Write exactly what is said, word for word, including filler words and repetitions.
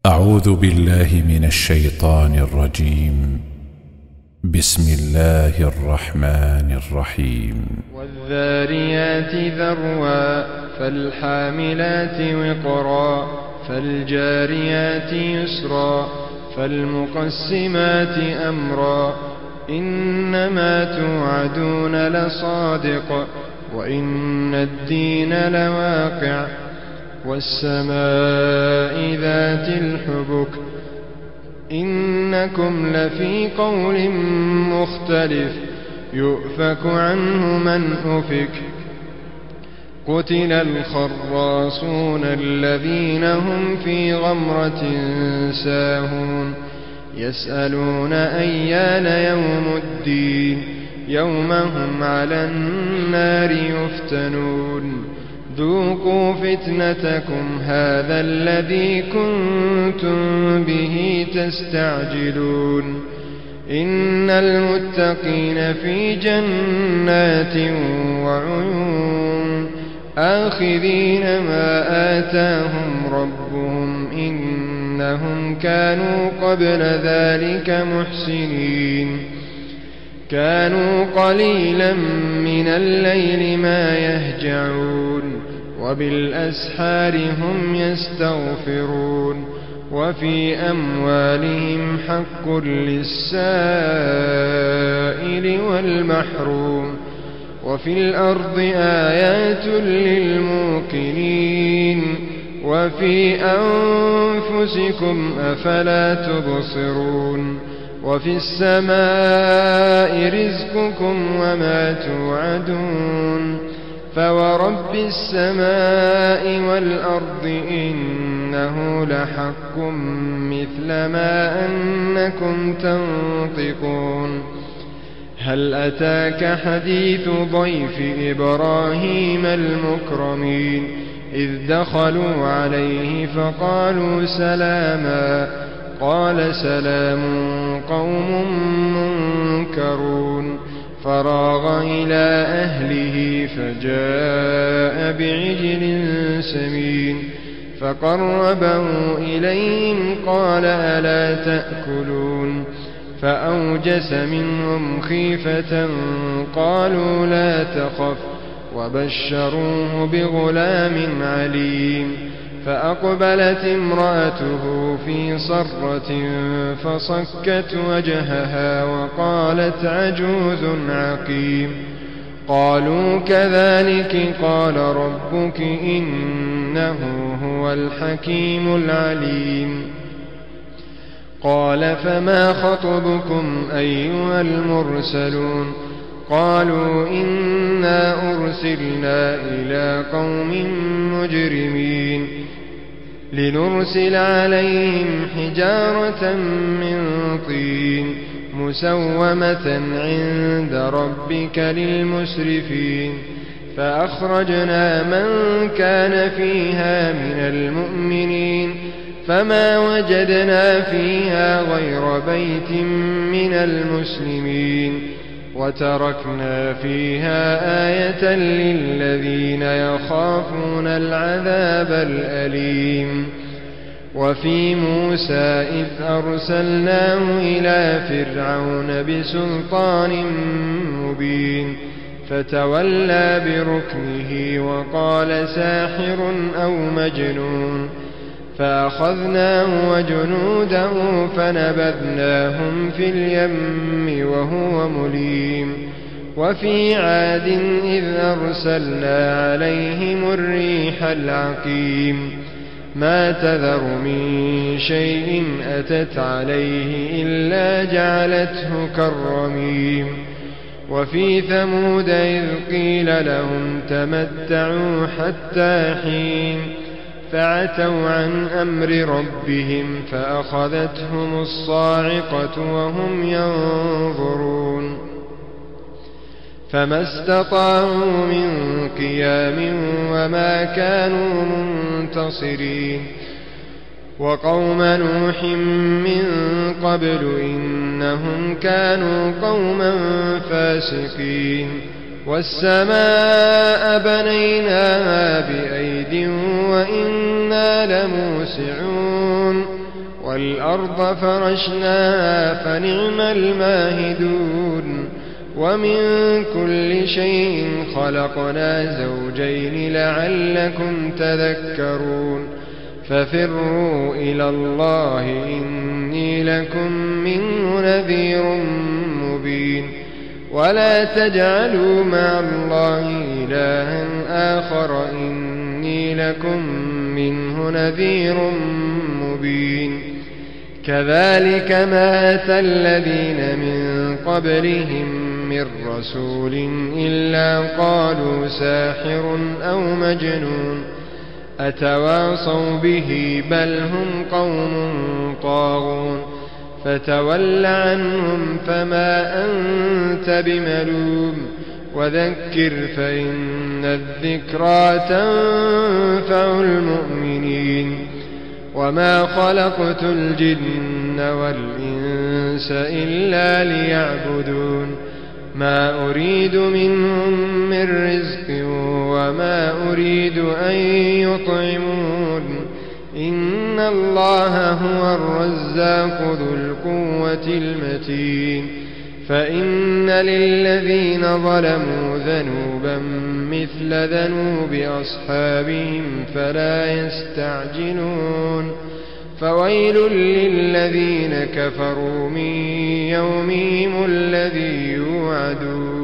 أعوذ بالله من الشيطان الرجيم. بسم الله الرحمن الرحيم. والذاريات ذروا فالحاملات وقرا فالجاريات يسرا فالمقسمات أمرا إنما توعدون لصادق وإن الدين لواقع والسماء ذات الحبك إنكم لفي قول مختلف يؤفك عنه من أفك قتل الخراصون الذين هم في غمرة ساهون يسألون أيان يوم الدين يوم هم على النار يفتنون ذوقوا فتنتكم هذا الذي كنتم به تستعجلون إن المتقين في جنات وعيون آخذين ما آتاهم ربهم إنهم كانوا قبل ذلك محسنين كانوا قليلا من الليل ما يهجعون وبالأسحار هم يستغفرون وفي أموالهم حق للسائل والمحروم وفي الأرض آيات للموقنين وفي أنفسكم أفلا تبصرون وفي السماء رزقكم وما توعدون فورب السماء والأرض إنه لحق مثل ما أنكم تنطقون هل أتاك حديث ضيف إبراهيم المكرمين إذ دخلوا عليه فقالوا سلاما قال سلام قوم منكرون فراغ إلى أهله فجاء بعجل سمين فقربه إليهم قال ألا تأكلون فأوجس منهم خيفة قالوا لا تخف وبشروه بغلام عليم فأقبلت امرأته في صرة فصكت وجهها وقالت عجوز عقيم قالوا كذلك قال ربك إنه هو الحكيم العليم قال فما خطبكم أيها المرسلون قالوا إنا أرسلنا إلى قوم مجرمين لنرسل عليهم حجارة من طين مسومة عند ربك للمسرفين فأخرجنا من كان فيها من المؤمنين فما وجدنا فيها غير بيت من المسلمين وتركنا فيها آية للذين يخافون العذاب الأليم وفي موسى إذ أرسلناه إلى فرعون بسلطان مبين فتولى بركنه وقال ساحر أو مجنون فأخذناه وجنوده فنبذناهم في اليم وهو مليم وفي عاد إذ أرسلنا عليهم الريح العقيم ما تذر من شيء أتت عليه إلا جعلته كالرميم وفي ثمود إذ قيل لهم تمتعوا حتى حين فعتوا عن أمر ربهم فأخذتهم الصاعقة وهم ينظرون فما استطاعوا من قيام وما كانوا منتصرين وقوم نوح من قبل إنهم كانوا قوما فاسقين والسماء بنيناها بأيد وإنا لموسعون والأرض فرشناها فنعم الماهدون ومن كل شيء خلقنا زوجين لعلكم تذكرون ففروا إلى الله إني لكم منه نذير مبين ولا تجعلوا مع الله إلها آخر إني لكم منه نذير مبين كذلك ما أتى الذين من قبلهم من رسول إلا قالوا ساحر أو مجنون أتواصوا به بل هم قوم طاغون فتول عنهم فما أنت بملوم وذكر فإن الذكرى تنفع المؤمنين وما خلقت الجن والإنس إلا ليعبدون ما أريد منهم من رزق وما أريد أن يطعمون إن الله هو الرزاق ذو القوة المتين فإن للذين ظلموا ذنوبا مثل ذنوب أصحابهم فلا يستعجلون فويل للذين كفروا من يومهم الذي يوعدون